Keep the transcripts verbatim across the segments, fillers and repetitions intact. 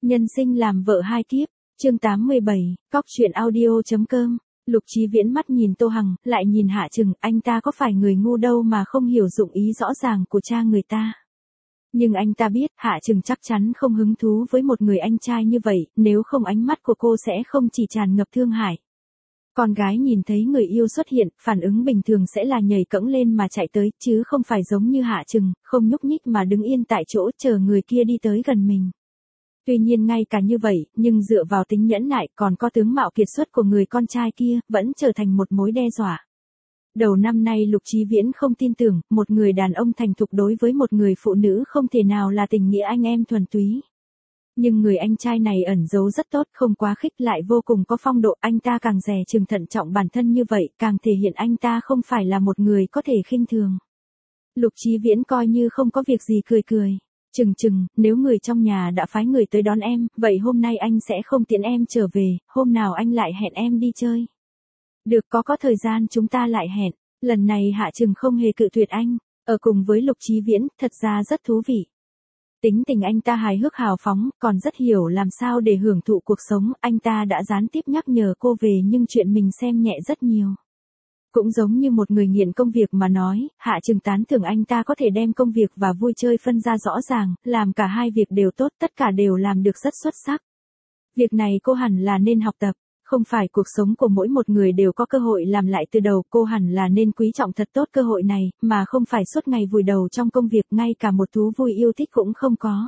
Nhân sinh làm vợ hai kiếp, chương tám mươi bảy, cóc truyện audio.com. Lục Chí Viễn mắt nhìn Tô Hằng, lại nhìn Hạ Trừng, anh ta có phải người ngu đâu mà không hiểu dụng ý rõ ràng của cha người ta. Nhưng anh ta biết, Hạ Trừng chắc chắn không hứng thú với một người anh trai như vậy, nếu không ánh mắt của cô sẽ không chỉ tràn ngập thương hại. Con gái nhìn thấy người yêu xuất hiện, phản ứng bình thường sẽ là nhảy cẫng lên mà chạy tới, chứ không phải giống như Hạ Trừng, không nhúc nhích mà đứng yên tại chỗ chờ người kia đi tới gần mình. Tuy nhiên ngay cả như vậy, nhưng dựa vào tính nhẫn nại còn có tướng mạo kiệt xuất của người con trai kia, vẫn trở thành một mối đe dọa. Đầu năm nay Lục Chí Viễn không tin tưởng, một người đàn ông thành thục đối với một người phụ nữ không thể nào là tình nghĩa anh em thuần túy. Nhưng người anh trai này ẩn giấu rất tốt, không quá khích lại vô cùng có phong độ, anh ta càng dè chừng thận trọng bản thân như vậy, càng thể hiện anh ta không phải là một người có thể khinh thường. Lục Chí Viễn coi như không có việc gì cười cười. Chừng chừng, nếu người trong nhà đã phái người tới đón em, vậy hôm nay anh sẽ không tiễn em trở về, hôm nào anh lại hẹn em đi chơi. Được, có có thời gian chúng ta lại hẹn. Lần này Hạ Trừng không hề cự tuyệt anh, ở cùng với Lục Chí Viễn, thật ra rất thú vị. Tính tình anh ta hài hước hào phóng, còn rất hiểu làm sao để hưởng thụ cuộc sống, anh ta đã gián tiếp nhắc nhở cô về nhưng chuyện mình xem nhẹ rất nhiều. Cũng giống như một người nghiện công việc mà nói, Hạ Trừng tán thưởng anh ta có thể đem công việc và vui chơi phân ra rõ ràng, làm cả hai việc đều tốt, tất cả đều làm được rất xuất sắc. Việc này cô hẳn là nên học tập, không phải cuộc sống của mỗi một người đều có cơ hội làm lại từ đầu, cô hẳn là nên quý trọng thật tốt cơ hội này, mà không phải suốt ngày vùi đầu trong công việc, ngay cả một thú vui yêu thích cũng không có.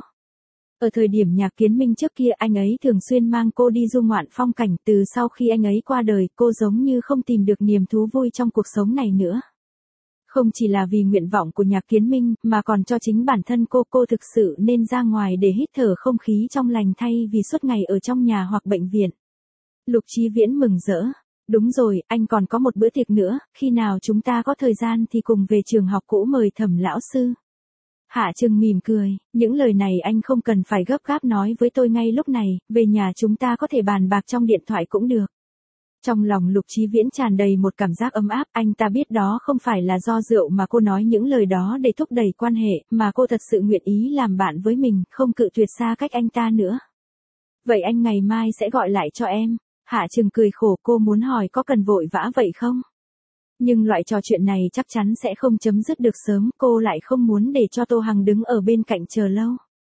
Ở thời điểm Nhạc Kiến Minh trước kia anh ấy thường xuyên mang cô đi du ngoạn phong cảnh, từ sau khi anh ấy qua đời cô giống như không tìm được niềm thú vui trong cuộc sống này nữa. Không chỉ là vì nguyện vọng của Nhạc Kiến Minh, mà còn cho chính bản thân cô, cô thực sự nên ra ngoài để hít thở không khí trong lành thay vì suốt ngày ở trong nhà hoặc bệnh viện. Lục Chí Viễn mừng rỡ. Đúng rồi, anh còn có một bữa tiệc nữa, khi nào chúng ta có thời gian thì cùng về trường học cũ mời Thẩm lão sư. Hạ Trừng mỉm cười, những lời này anh không cần phải gấp gáp nói với tôi ngay lúc này, về nhà chúng ta có thể bàn bạc trong điện thoại cũng được. Trong lòng Lục Chí Viễn tràn đầy một cảm giác ấm áp, anh ta biết đó không phải là do rượu mà cô nói những lời đó để thúc đẩy quan hệ, mà cô thật sự nguyện ý làm bạn với mình, không cự tuyệt xa cách anh ta nữa. Vậy anh ngày mai sẽ gọi lại cho em. Hạ Trừng cười khổ, cô muốn hỏi có cần vội vã vậy không? Nhưng loại trò chuyện này chắc chắn sẽ không chấm dứt được sớm, cô lại không muốn để cho Tô Hằng đứng ở bên cạnh chờ lâu.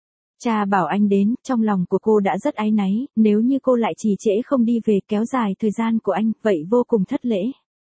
Cha bảo anh đến, trong lòng của cô đã rất áy náy, nếu như cô lại trì trễ không đi về kéo dài thời gian của anh, vậy vô cùng thất lễ.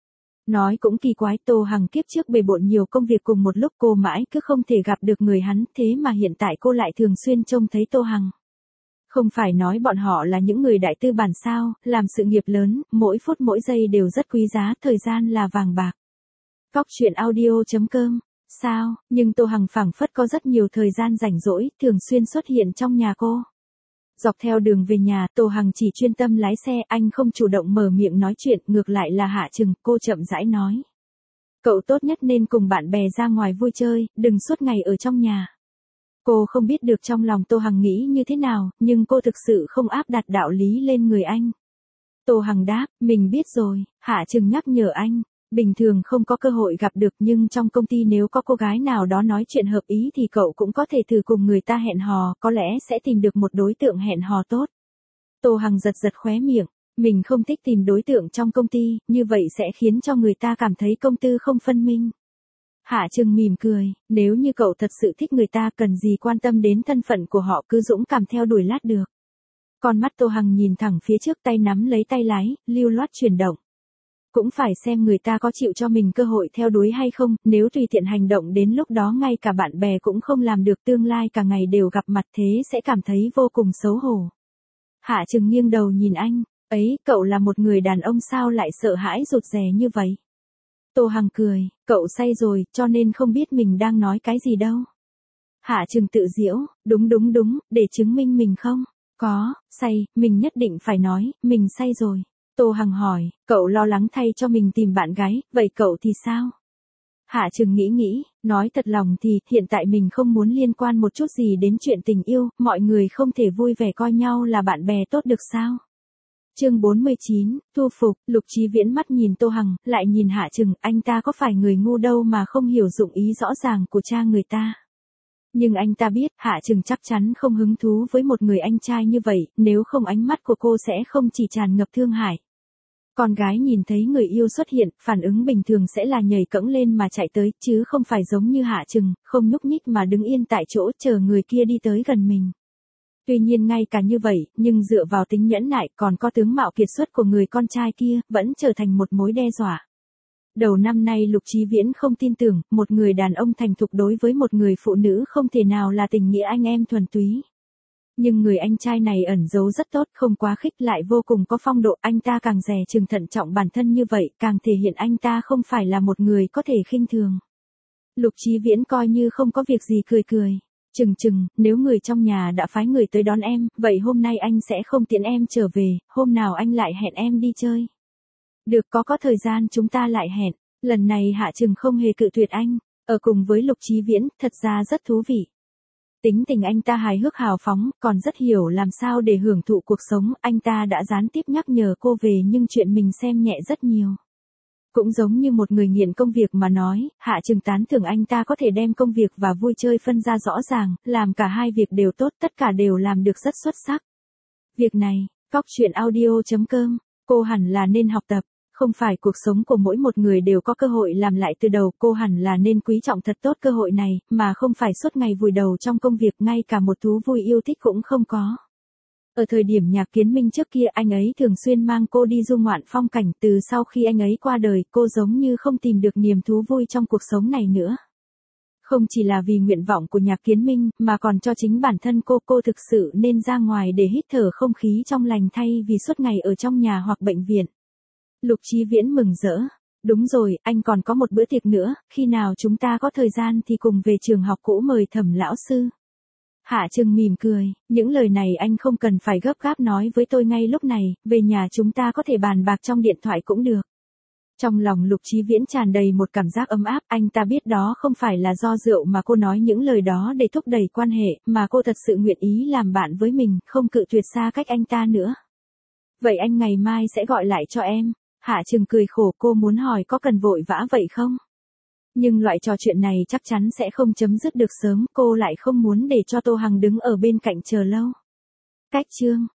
Nói cũng kỳ quái, Tô Hằng kiếp trước bề bộn nhiều công việc cùng một lúc, cô mãi cứ không thể gặp được người hắn, thế mà hiện tại cô lại thường xuyên trông thấy Tô Hằng. Không phải nói bọn họ là những người đại tư bản sao, làm sự nghiệp lớn, mỗi phút mỗi giây đều rất quý giá, thời gian là vàng bạc. Cóc truyện audio.com. Sao, nhưng Tô Hằng phảng phất có rất nhiều thời gian rảnh rỗi, thường xuyên xuất hiện trong nhà cô. Dọc theo đường về nhà, Tô Hằng chỉ chuyên tâm lái xe, anh không chủ động mở miệng nói chuyện, ngược lại là Hạ Trừng, cô chậm rãi nói. Cậu tốt nhất nên cùng bạn bè ra ngoài vui chơi, đừng suốt ngày ở trong nhà. Cô không biết được trong lòng Tô Hằng nghĩ như thế nào, nhưng cô thực sự không áp đặt đạo lý lên người anh. Tô Hằng đáp, mình biết rồi. Hạ Trừng nhắc nhở anh, bình thường không có cơ hội gặp được, nhưng trong công ty nếu có cô gái nào đó nói chuyện hợp ý thì cậu cũng có thể thử cùng người ta hẹn hò, có lẽ sẽ tìm được một đối tượng hẹn hò tốt. Tô Hằng giật giật khóe miệng, mình không thích tìm đối tượng trong công ty, như vậy sẽ khiến cho người ta cảm thấy công tư không phân minh. Hạ Trừng mỉm cười, nếu như cậu thật sự thích người ta, cần gì quan tâm đến thân phận của họ, cứ dũng cảm theo đuổi lát được. Con mắt Tô Hằng nhìn thẳng phía trước, tay nắm lấy tay lái, lưu loát chuyển động. Cũng phải xem người ta có chịu cho mình cơ hội theo đuổi hay không, nếu tùy tiện hành động đến lúc đó ngay cả bạn bè cũng không làm được, tương lai cả ngày đều gặp mặt thế sẽ cảm thấy vô cùng xấu hổ. Hạ Trừng nghiêng đầu nhìn anh, ấy, cậu là một người đàn ông sao lại sợ hãi rụt rè như vậy? Tô Hằng cười, cậu say rồi, cho nên không biết mình đang nói cái gì đâu. Hạ Trừng tự giễu, đúng đúng đúng, để chứng minh mình không có say, mình nhất định phải nói, mình say rồi. Tô Hằng hỏi, cậu lo lắng thay cho mình tìm bạn gái, vậy cậu thì sao? Hạ Trừng nghĩ nghĩ, nói thật lòng thì, hiện tại mình không muốn liên quan một chút gì đến chuyện tình yêu, mọi người không thể vui vẻ coi nhau là bạn bè tốt được sao? Chương bốn mươi chín, thu phục. Lục Chí Viễn mắt nhìn Tô Hằng, lại nhìn Hạ Trừng, anh ta có phải người ngu đâu mà không hiểu dụng ý rõ ràng của cha người ta. Nhưng anh ta biết, Hạ Trừng chắc chắn không hứng thú với một người anh trai như vậy, nếu không ánh mắt của cô sẽ không chỉ tràn ngập thương hại. Con gái nhìn thấy người yêu xuất hiện, phản ứng bình thường sẽ là nhảy cẫng lên mà chạy tới, chứ không phải giống như Hạ Trừng, không nhúc nhích mà đứng yên tại chỗ chờ người kia đi tới gần mình. Tuy nhiên ngay cả như vậy, nhưng dựa vào tính nhẫn nại còn có tướng mạo kiệt xuất của người con trai kia, vẫn trở thành một mối đe dọa. Đầu năm nay Lục Chí Viễn không tin tưởng, một người đàn ông thành thục đối với một người phụ nữ không thể nào là tình nghĩa anh em thuần túy. Nhưng người anh trai này ẩn giấu rất tốt, không quá khích lại vô cùng có phong độ, anh ta càng dè chừng thận trọng bản thân như vậy, càng thể hiện anh ta không phải là một người có thể khinh thường. Lục Chí Viễn coi như không có việc gì cười cười. Chừng chừng, nếu người trong nhà đã phái người tới đón em, vậy hôm nay anh sẽ không tiễn em trở về, hôm nào anh lại hẹn em đi chơi. Được, có có thời gian chúng ta lại hẹn. Lần này Hạ Trừng không hề cự tuyệt anh, ở cùng với Lục Chí Viễn, thật ra rất thú vị. Tính tình anh ta hài hước hào phóng, còn rất hiểu làm sao để hưởng thụ cuộc sống, anh ta đã gián tiếp nhắc nhở cô về nhưng chuyện mình xem nhẹ rất nhiều. Cũng giống như một người nghiện công việc mà nói, Hạ Trừng tán thưởng anh ta có thể đem công việc và vui chơi phân ra rõ ràng, làm cả hai việc đều tốt, tất cả đều làm được rất xuất sắc. Việc này, cóc truyện audio chấm com, cô hẳn là nên học tập. Không phải cuộc sống của mỗi một người đều có cơ hội làm lại từ đầu, cô hẳn là nên quý trọng thật tốt cơ hội này, mà không phải suốt ngày vùi đầu trong công việc, ngay cả một thú vui yêu thích cũng không có. Ở thời điểm Nhạc Kiến Minh trước kia, anh ấy thường xuyên mang cô đi du ngoạn phong cảnh, từ sau khi anh ấy qua đời, cô giống như không tìm được niềm thú vui trong cuộc sống này nữa. Không chỉ là vì nguyện vọng của Nhạc Kiến Minh, mà còn cho chính bản thân cô, cô thực sự nên ra ngoài để hít thở không khí trong lành thay vì suốt ngày ở trong nhà hoặc bệnh viện. Lục Chí Viễn mừng rỡ. Đúng rồi, anh còn có một bữa tiệc nữa, khi nào chúng ta có thời gian thì cùng về trường học cũ mời Thẩm lão sư. Hạ Trừng mỉm cười, những lời này anh không cần phải gấp gáp nói với tôi ngay lúc này, về nhà chúng ta có thể bàn bạc trong điện thoại cũng được. Trong lòng Lục Chí Viễn tràn đầy một cảm giác ấm áp, anh ta biết đó không phải là do rượu mà cô nói những lời đó để thúc đẩy quan hệ, mà cô thật sự nguyện ý làm bạn với mình, không cự tuyệt xa cách anh ta nữa. Vậy anh ngày mai sẽ gọi lại cho em. Hạ Trừng cười khổ, cô muốn hỏi có cần vội vã vậy không? Nhưng loại trò chuyện này chắc chắn sẽ không chấm dứt được sớm, cô lại không muốn để cho Tô Hằng đứng ở bên cạnh chờ lâu. Cách chương